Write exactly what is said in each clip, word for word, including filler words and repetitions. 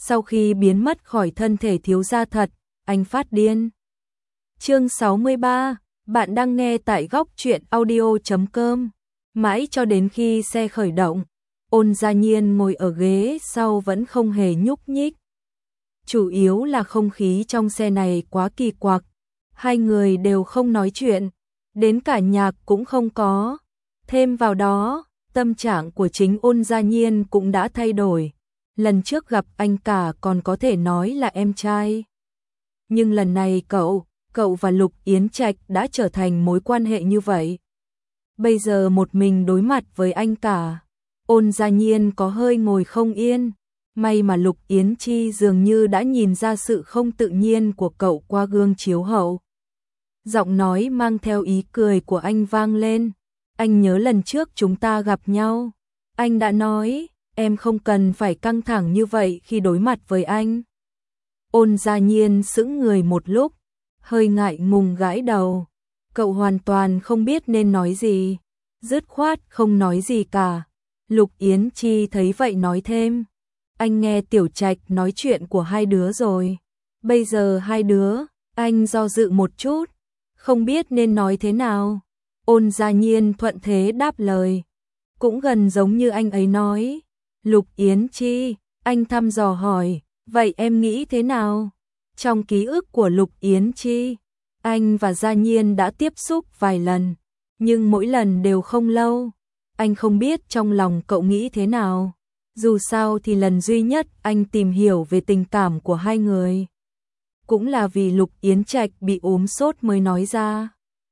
sau khi biến mất khỏi thân thể thiếu gia thật, anh phát điên. Chương sáu mươi ba, bạn đang nghe tại góc truyện audio chấm com. Mãi cho đến khi xe khởi động, Ôn Gia Nhiên ngồi ở ghế sau vẫn không hề nhúc nhích. Chủ yếu là không khí trong xe này quá kỳ quặc, hai người đều không nói chuyện, đến cả nhạc cũng không có. Thêm vào đó, tâm trạng của chính Ôn Gia Nhiên cũng đã thay đổi. Lần trước gặp anh cả còn có thể nói là em trai. Nhưng lần này cậu, cậu và Lục Yến Trạch đã trở thành mối quan hệ như vậy. Bây giờ một mình đối mặt với anh cả, Ôn Gia Nhiên có hơi ngồi không yên. May mà Lục Yến Chi dường như đã nhìn ra sự không tự nhiên của cậu qua gương chiếu hậu. Giọng nói mang theo ý cười của anh vang lên. Anh nhớ lần trước chúng ta gặp nhau, anh đã nói, em không cần phải căng thẳng như vậy khi đối mặt với anh. Ôn Gia Nhiên sững người một lúc, hơi ngại ngùng gãi đầu. Cậu hoàn toàn không biết nên nói gì, dứt khoát không nói gì cả. Lục Yến Chi thấy vậy nói thêm, anh nghe Tiểu Trạch nói chuyện của hai đứa rồi. Bây giờ hai đứa, anh do dự một chút, không biết nên nói thế nào. Ôn Gia Nhiên thuận thế đáp lời, cũng gần giống như anh ấy nói. Lục Yến Chi, anh thăm dò hỏi, vậy em nghĩ thế nào? Trong ký ức của Lục Yến Chi, anh và Gia Nhiên đã tiếp xúc vài lần, nhưng mỗi lần đều không lâu. Anh không biết trong lòng cậu nghĩ thế nào. Dù sao thì lần duy nhất anh tìm hiểu về tình cảm của hai người, cũng là vì Lục Yến Trạch bị ốm sốt mới nói ra.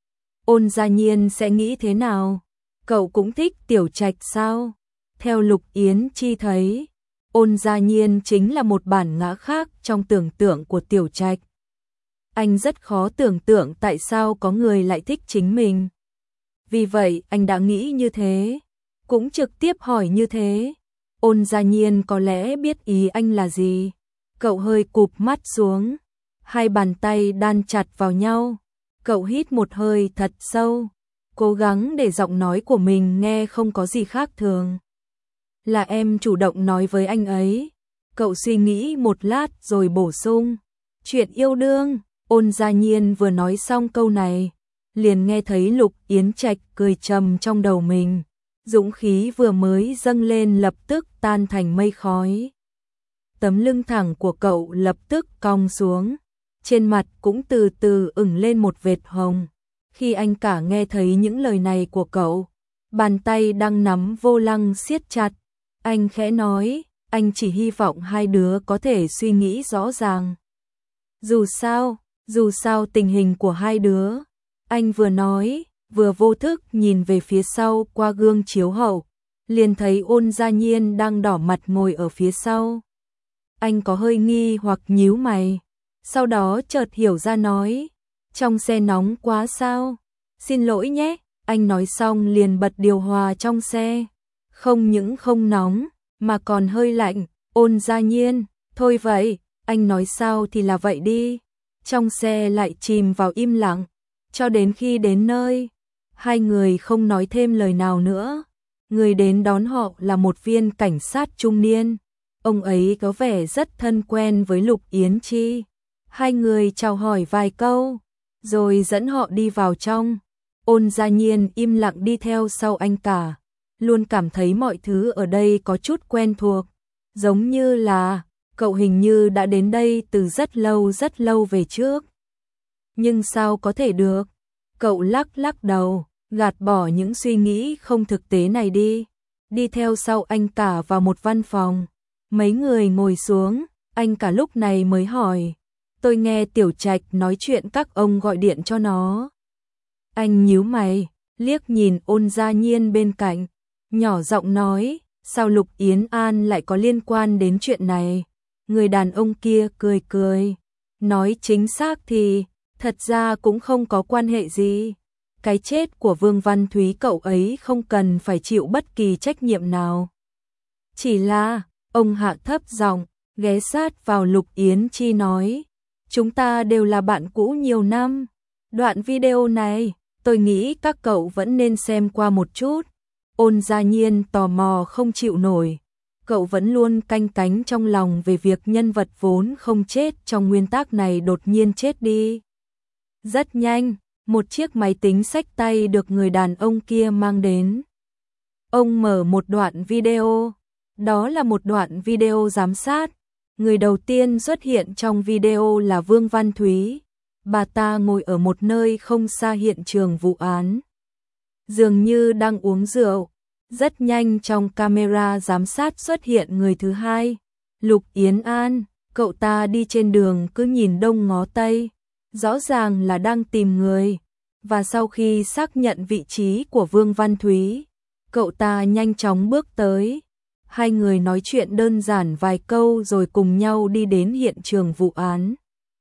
Ôn Gia Nhiên sẽ nghĩ thế nào? Cậu cũng thích Tiểu Trạch sao? Theo Lục Yến Chi thấy, Ôn Gia Nhiên chính là một bản ngã khác trong tưởng tượng của Tiểu Trạch. Anh rất khó tưởng tượng tại sao có người lại thích chính mình. Vì vậy anh đã nghĩ như thế, cũng trực tiếp hỏi như thế. Ôn Gia Nhiên có lẽ biết ý anh là gì. Cậu hơi cụp mắt xuống, hai bàn tay đan chặt vào nhau. Cậu hít một hơi thật sâu, cố gắng để giọng nói của mình nghe không có gì khác thường. Là em chủ động nói với anh ấy. Cậu suy nghĩ một lát rồi bổ sung, chuyện yêu đương. Ôn Gia Nhiên vừa nói xong câu này, liền nghe thấy Lục Yến Trạch cười trầm trong đầu mình. Dũng khí vừa mới dâng lên lập tức tan thành mây khói. Tấm lưng thẳng của cậu lập tức cong xuống, trên mặt cũng từ từ ửng lên một vệt hồng. Khi anh cả nghe thấy những lời này của cậu, bàn tay đang nắm vô lăng siết chặt. Anh khẽ nói, anh chỉ hy vọng hai đứa có thể suy nghĩ rõ ràng. Dù sao, dù sao tình hình của hai đứa. Anh vừa nói, vừa vô thức nhìn về phía sau qua gương chiếu hậu, liền thấy Ôn Gia Nhiên đang đỏ mặt ngồi ở phía sau. Anh có hơi nghi hoặc nhíu mày, sau đó chợt hiểu ra nói, trong xe nóng quá sao? Xin lỗi nhé. Anh nói xong liền bật điều hòa trong xe. Không những không nóng, mà còn hơi lạnh. Ôn Gia Nhiên, thôi vậy, anh nói sao thì là vậy đi. Trong xe lại chìm vào im lặng, cho đến khi đến nơi, hai người không nói thêm lời nào nữa. Người đến đón họ là một viên cảnh sát trung niên. Ông ấy có vẻ rất thân quen với Lục Yến Chi. Hai người chào hỏi vài câu, rồi dẫn họ đi vào trong. Ôn Gia Nhiên im lặng đi theo sau anh cả, luôn cảm thấy mọi thứ ở đây có chút quen thuộc, giống như là cậu hình như đã đến đây từ rất lâu rất lâu về trước. Nhưng sao có thể được? Cậu lắc lắc đầu, gạt bỏ những suy nghĩ không thực tế này đi. Đi theo sau anh cả vào một văn phòng. Mấy người ngồi xuống, anh cả lúc này mới hỏi, tôi nghe Tiểu Trạch nói chuyện các ông gọi điện cho nó. Anh nhíu mày, liếc nhìn Ôn Gia Nhiên bên cạnh, nhỏ giọng nói, sao Lục Yến An lại có liên quan đến chuyện này? Người đàn ông kia cười cười, nói chính xác thì, thật ra cũng không có quan hệ gì. Cái chết của Vương Văn Thúy cậu ấy không cần phải chịu bất kỳ trách nhiệm nào. Chỉ là, ông hạ thấp giọng, ghé sát vào Lục Yến Chi nói, chúng ta đều là bạn cũ nhiều năm. Đoạn video này, tôi nghĩ các cậu vẫn nên xem qua một chút. Ôn Gia Nhiên tò mò không chịu nổi. cậu vẫn luôn canh cánh trong lòng về việc nhân vật vốn không chết trong nguyên tác này đột nhiên chết đi. Rất nhanh, một chiếc máy tính xách tay được người đàn ông kia mang đến. Ông mở một đoạn video, đó là một đoạn video giám sát. Người đầu tiên xuất hiện trong video là Vương Văn Thúy. Bà ta ngồi ở một nơi không xa hiện trường vụ án, dường như đang uống rượu. Rất nhanh trong camera giám sát xuất hiện người thứ hai, Lục Yến An. Cậu ta đi trên đường cứ nhìn đông ngó tây, rõ ràng là đang tìm người. Và sau khi xác nhận vị trí của Vương Văn Thúy, cậu ta nhanh chóng bước tới. Hai người nói chuyện đơn giản vài câu rồi cùng nhau đi đến hiện trường vụ án.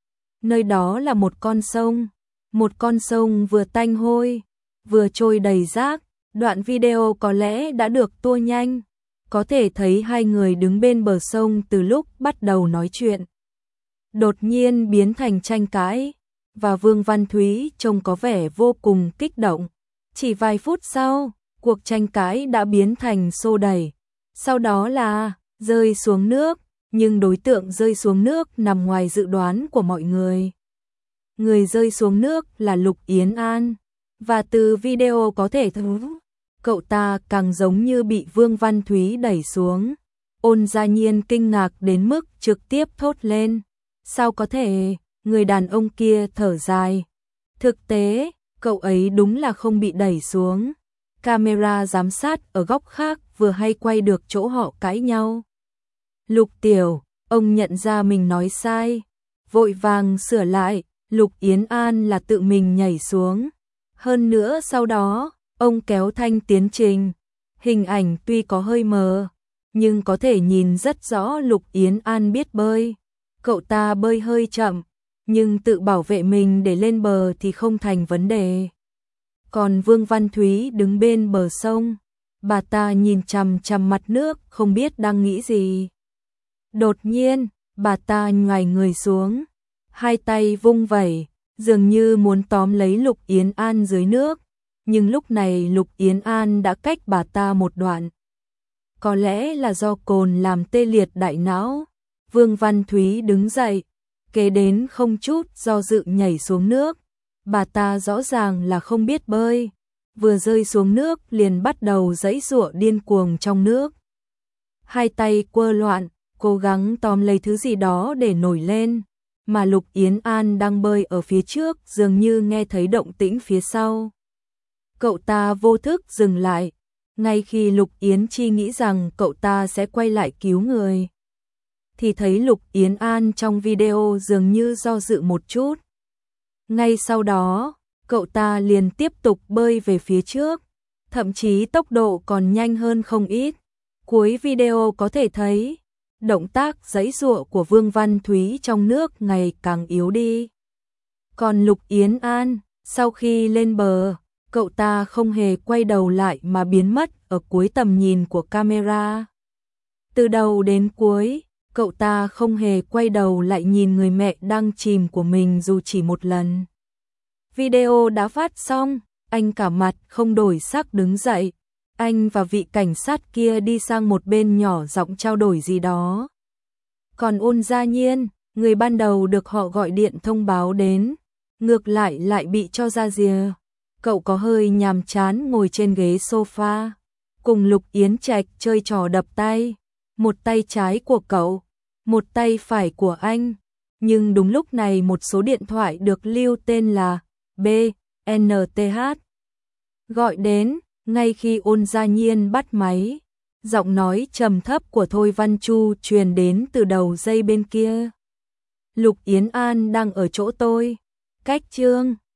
Nơi đó là một con sông, một con sông vừa tanh hôi, vừa trôi đầy rác. Đoạn video có lẽ đã được tua nhanh, có thể thấy hai người đứng bên bờ sông từ lúc bắt đầu nói chuyện. Đột nhiên biến thành tranh cãi, và Vương Văn Thúy trông có vẻ vô cùng kích động. Chỉ vài phút sau, cuộc tranh cãi đã biến thành xô đẩy. Sau đó là rơi xuống nước, nhưng đối tượng rơi xuống nước nằm ngoài dự đoán của mọi người. Người rơi xuống nước là Lục Yến An, và từ video có thể thấy cậu ta càng giống như bị Vương Văn Thúy đẩy xuống. Ôn Gia Nhiên kinh ngạc đến mức trực tiếp thốt lên. Sao có thể? Người đàn ông kia thở dài. Thực tế, cậu ấy đúng là không bị đẩy xuống. Camera giám sát ở góc khác vừa hay quay được chỗ họ cãi nhau. Lục Tiểu, ông nhận ra mình nói sai, vội vàng sửa lại. Lục Yến An là tự mình nhảy xuống. Hơn nữa sau đó, ông kéo thanh tiến trình. Hình ảnh tuy có hơi mờ, nhưng có thể nhìn rất rõ Lục Yến An biết bơi. Cậu ta bơi hơi chậm, nhưng tự bảo vệ mình để lên bờ thì không thành vấn đề. Còn Vương Văn Thúy đứng bên bờ sông, bà ta nhìn chằm chằm mặt nước không biết đang nghĩ gì. Đột nhiên, bà ta nhoài người xuống, hai tay vung vẩy, dường như muốn tóm lấy Lục Yến An dưới nước. Nhưng lúc này Lục Yến An đã cách bà ta một đoạn. Có lẽ là do cồn làm tê liệt đại não. Vương Văn Thúy đứng dậy, kế đến không chút do dự nhảy xuống nước. Bà ta rõ ràng là không biết bơi, vừa rơi xuống nước liền bắt đầu giãy giụa điên cuồng trong nước. Hai tay quơ loạn, cố gắng tóm lấy thứ gì đó để nổi lên, mà Lục Yến An đang bơi ở phía trước dường như nghe thấy động tĩnh phía sau. Cậu ta vô thức dừng lại, ngay khi Lục Yến Chi nghĩ rằng cậu ta sẽ quay lại cứu người, thì thấy Lục Yến An trong video dường như do dự một chút. Ngay sau đó, cậu ta liền tiếp tục bơi về phía trước, thậm chí tốc độ còn nhanh hơn không ít. Cuối video có thể thấy, động tác giãy giụa của Vương Văn Thúy trong nước ngày càng yếu đi. Còn Lục Yến An, sau khi lên bờ, cậu ta không hề quay đầu lại mà biến mất ở cuối tầm nhìn của camera. Từ đầu đến cuối, cậu ta không hề quay đầu lại nhìn người mẹ đang chìm của mình dù chỉ một lần. Video đã phát xong, anh cả mặt không đổi sắc đứng dậy. Anh và vị cảnh sát kia đi sang một bên nhỏ giọng trao đổi gì đó. Còn Ôn Gia Nhiên, người ban đầu được họ gọi điện thông báo đến, ngược lại lại bị cho ra rìa. Cậu có hơi nhàm chán ngồi trên ghế sofa, cùng Lục Yến Trạch chơi trò đập tay. Một tay trái của cậu, một tay phải của anh. Nhưng đúng lúc này một số điện thoại được lưu tên là B N T H gọi đến. Ngay khi Ôn Gia Nhiên bắt máy, giọng nói trầm thấp của Thôi Văn Chu truyền đến từ đầu dây bên kia. Lục Yến An đang ở chỗ tôi, cách Trương